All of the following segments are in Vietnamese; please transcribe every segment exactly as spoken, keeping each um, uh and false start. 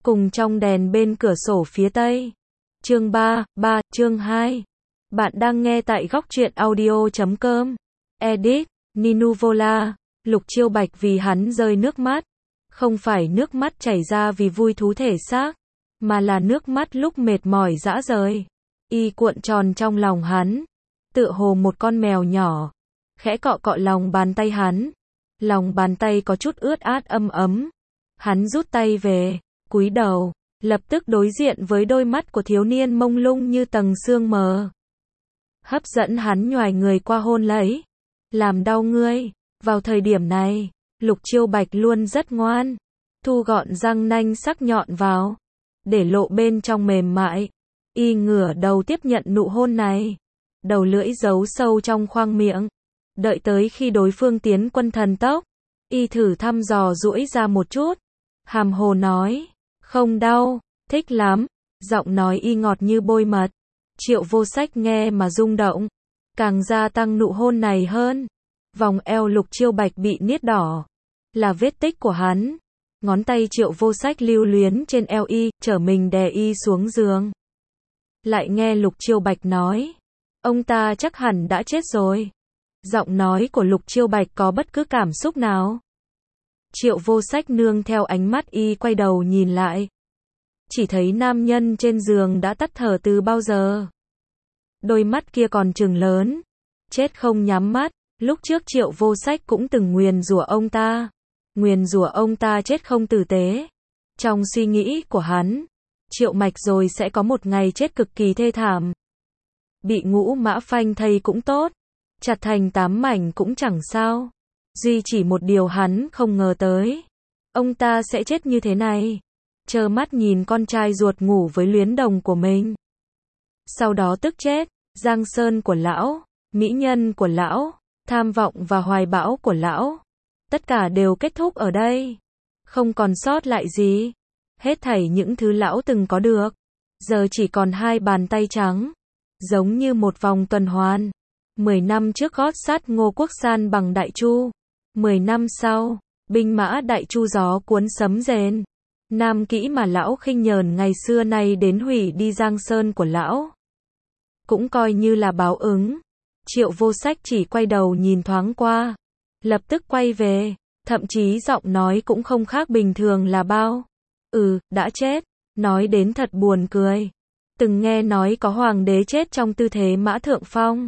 cùng trong đèn bên cửa sổ phía tây. Chương ba, ba, chương hai. Bạn đang nghe tại góc truyện audio chấm com. Edit, Ninuvola. Lục Chiêu Bạch vì hắn rơi nước mắt. Không phải nước mắt chảy ra vì vui thú thể xác, mà là nước mắt lúc mệt mỏi rã rời. Y cuộn tròn trong lòng hắn, tựa hồ một con mèo nhỏ, khẽ cọ cọ lòng bàn tay hắn. Lòng bàn tay có chút ướt át ấm ấm. Hắn rút tay về, cúi đầu, lập tức đối diện với đôi mắt của thiếu niên mông lung như tầng sương mờ. Hấp dẫn hắn nhoài người qua hôn lấy. Làm đau ngươi. Vào thời điểm này, Lục Chiêu Bạch luôn rất ngoan. Thu gọn răng nanh sắc nhọn vào, để lộ bên trong mềm mại. Y ngửa đầu tiếp nhận nụ hôn này. Đầu lưỡi giấu sâu trong khoang miệng. Đợi tới khi đối phương tiến quân thần tốc, Y thử thăm dò duỗi ra một chút. Hàm hồ nói, không đau, thích lắm. Giọng nói Y ngọt như bôi mật. Triệu Vô Sách nghe mà rung động, càng gia tăng nụ hôn này hơn. Vòng eo Lục Chiêu Bạch bị niết đỏ, là vết tích của hắn. Ngón tay Triệu Vô Sách lưu luyến trên eo Y, trở mình đè Y xuống giường. Lại nghe Lục Chiêu Bạch nói, ông ta chắc hẳn đã chết rồi. Giọng nói của Lục Chiêu Bạch có bất cứ cảm xúc nào. Triệu Vô Sách nương theo ánh mắt Y quay đầu nhìn lại. Chỉ thấy nam nhân trên giường đã tắt thở từ bao giờ. Đôi mắt kia còn trừng lớn, chết không nhắm mắt. Lúc trước Triệu Vô Sách cũng từng nguyền rủa ông ta. Nguyền rủa ông ta chết không tử tế. Trong suy nghĩ của hắn, Triệu Mạch rồi sẽ có một ngày chết cực kỳ thê thảm. Bị ngũ mã phanh thây cũng tốt, chặt thành tám mảnh cũng chẳng sao. Duy chỉ một điều hắn không ngờ tới, ông ta sẽ chết như thế này. Trơ mắt nhìn con trai ruột ngủ với luyến đồng của mình. Sau đó tức chết, giang sơn của lão, mỹ nhân của lão, tham vọng và hoài bão của lão. Tất cả đều kết thúc ở đây. Không còn sót lại gì. Hết thảy những thứ lão từng có được, giờ chỉ còn hai bàn tay trắng. Giống như một vòng tuần hoàn. Mười năm trước gót sát Ngô Quốc san bằng Đại Chu. Mười năm sau, binh mã Đại Chu gió cuốn sấm rền. Nam kỹ mà lão khinh nhờn ngày xưa nay đến hủy đi giang sơn của lão. Cũng coi như là báo ứng. Triệu Vô Sách chỉ quay đầu nhìn thoáng qua, lập tức quay về, thậm chí giọng nói cũng không khác bình thường là bao. Ừ, đã chết. Nói đến thật buồn cười. Từng nghe nói có hoàng đế chết trong tư thế mã thượng phong.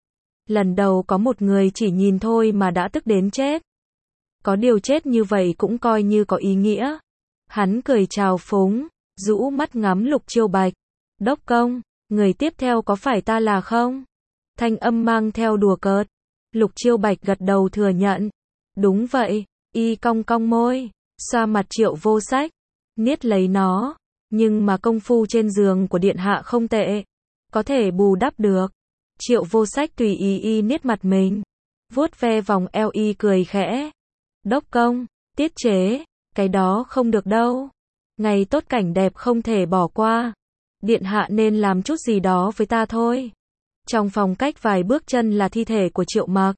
Lần đầu có một người chỉ nhìn thôi mà đã tức đến chết. Có điều chết như vậy cũng coi như có ý nghĩa. Hắn cười chào phúng, rũ mắt ngắm Lục Chiêu Bạch. Đốc công, người tiếp theo có phải ta là không? Thanh âm mang theo đùa cợt. Lục Chiêu Bạch gật đầu thừa nhận. Đúng vậy. Y cong cong môi, xoa mặt Triệu Vô Sách, niết lấy nó. Nhưng mà công phu trên giường của điện hạ không tệ, có thể bù đắp được. Triệu Vô Sách tùy ý Y niết mặt mình, vuốt ve vòng eo Y cười khẽ. Đốc công, tiết chế, cái đó không được đâu. Ngày tốt cảnh đẹp không thể bỏ qua. Điện hạ nên làm chút gì đó với ta thôi. Trong phòng cách vài bước chân là thi thể của Triệu Mặc.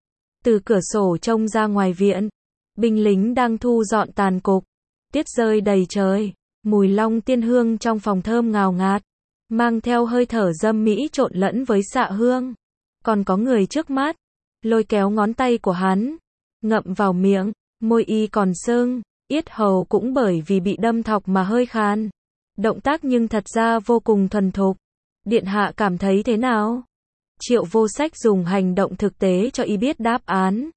Từ cửa sổ trông ra ngoài viện, binh lính đang thu dọn tàn cục. Tiết rơi đầy trời, mùi long tiên hương trong phòng thơm ngào ngạt, mang theo hơi thở dâm mỹ trộn lẫn với xạ hương. Còn có người trước mắt, lôi kéo ngón tay của hắn, ngậm vào miệng, môi Y còn sưng, yết hầu cũng bởi vì bị đâm thọc mà hơi khàn. Động tác nhưng thật ra vô cùng thuần thục. Điện hạ cảm thấy thế nào? Triệu Vô Sách dùng hành động thực tế cho Y biết đáp án.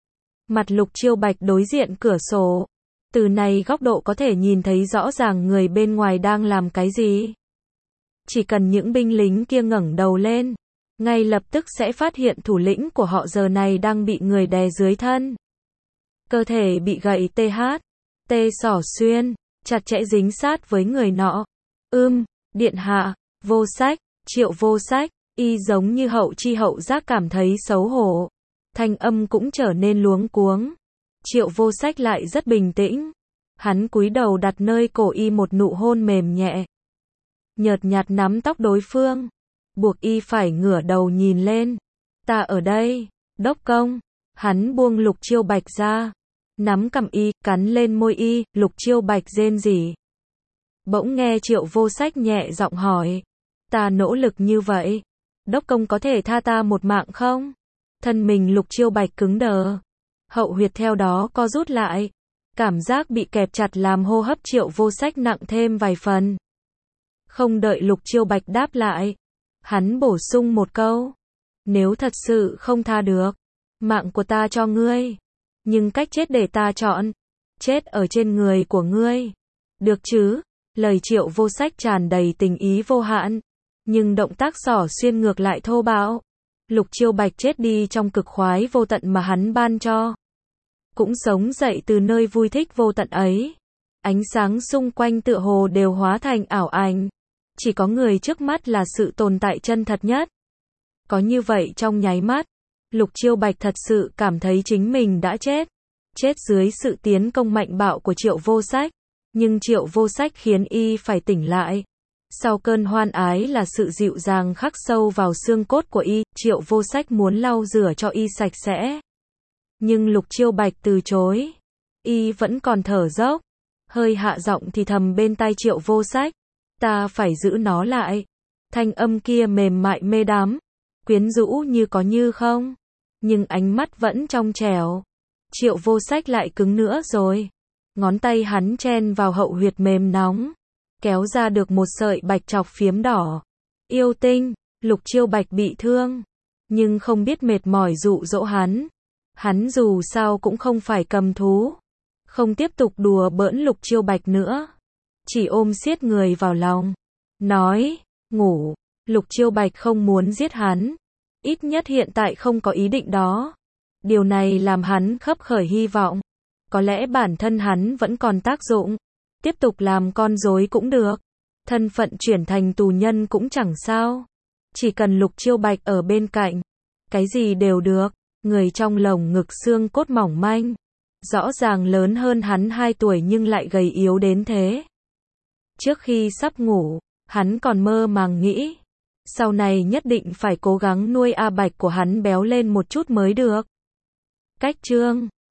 Mặt Lục Chiêu Bạch đối diện cửa sổ. Từ này góc độ có thể nhìn thấy rõ ràng người bên ngoài đang làm cái gì. Chỉ cần những binh lính kia ngẩng đầu lên, ngay lập tức sẽ phát hiện thủ lĩnh của họ giờ này đang bị người đè dưới thân. Cơ thể bị gậy tê hát, tê xỏ xuyên, chặt chẽ dính sát với người nọ. Ưm, điện hạ, Vô Sách, Triệu Vô Sách. Y giống như hậu chi hậu giác cảm thấy xấu hổ. Thanh âm cũng trở nên luống cuống. Triệu Vô Sách lại rất bình tĩnh. Hắn cúi đầu đặt nơi cổ Y một nụ hôn mềm nhẹ. Nhợt nhạt nắm tóc đối phương, buộc Y phải ngửa đầu nhìn lên. Ta ở đây, đốc công. Hắn buông Lục Chiêu Bạch ra, nắm cằm Y, cắn lên môi Y. Lục Chiêu Bạch rên rỉ. Bỗng nghe Triệu Vô Sách nhẹ giọng hỏi. Ta nỗ lực như vậy. Đốc công có thể tha ta một mạng không? Thân mình Lục Chiêu Bạch cứng đờ. Hậu huyệt theo đó co rút lại. Cảm giác bị kẹp chặt làm hô hấp Triệu Vô Sách nặng thêm vài phần. Không đợi Lục Chiêu Bạch đáp lại. Hắn bổ sung một câu. Nếu thật sự không tha được, mạng của ta cho ngươi. Nhưng cách chết để ta chọn. Chết ở trên người của ngươi. Được chứ? Lời Triệu Vô Sách tràn đầy tình ý vô hạn. Nhưng động tác xỏ xuyên ngược lại thô bạo. Lục Chiêu Bạch chết đi trong cực khoái vô tận mà hắn ban cho. Cũng sống dậy từ nơi vui thích vô tận ấy. Ánh sáng xung quanh tựa hồ đều hóa thành ảo ảnh. Chỉ có người trước mắt là sự tồn tại chân thật nhất. Có như vậy trong nháy mắt, Lục Chiêu Bạch thật sự cảm thấy chính mình đã chết. Chết dưới sự tiến công mạnh bạo của Triệu Vô Sách. Nhưng Triệu Vô Sách khiến y phải tỉnh lại. Sau cơn hoan ái là sự dịu dàng khắc sâu vào xương cốt của y, Triệu Vô Sách muốn lau rửa cho y sạch sẽ. Nhưng Lục Chiêu Bạch từ chối. Y vẫn còn thở dốc. Hơi hạ giọng thì thầm bên tai Triệu Vô Sách. Ta phải giữ nó lại. Thanh âm kia mềm mại mê đắm. Quyến rũ như có như không. Nhưng ánh mắt vẫn trong trẻo. Triệu Vô Sách lại cứng nữa rồi. Ngón tay hắn chen vào hậu huyệt mềm nóng. Kéo ra được một sợi bạch chọc phiếm đỏ. Yêu tinh, Lục Chiêu Bạch bị thương. Nhưng không biết mệt mỏi dụ dỗ hắn. Hắn dù sao cũng không phải cầm thú. Không tiếp tục đùa bỡn Lục Chiêu Bạch nữa. Chỉ ôm siết người vào lòng. Nói, ngủ. Lục Chiêu Bạch không muốn giết hắn. Ít nhất hiện tại không có ý định đó. Điều này làm hắn khấp khởi hy vọng. Có lẽ bản thân hắn vẫn còn tác dụng. Tiếp tục làm con rối cũng được. Thân phận chuyển thành tù nhân cũng chẳng sao. Chỉ cần Lục Chiêu Bạch ở bên cạnh. Cái gì đều được. Người trong lồng ngực xương cốt mỏng manh. Rõ ràng lớn hơn hắn hai tuổi nhưng lại gầy yếu đến thế. Trước khi sắp ngủ, hắn còn mơ màng nghĩ. Sau này nhất định phải cố gắng nuôi A Bạch của hắn béo lên một chút mới được. Cách chương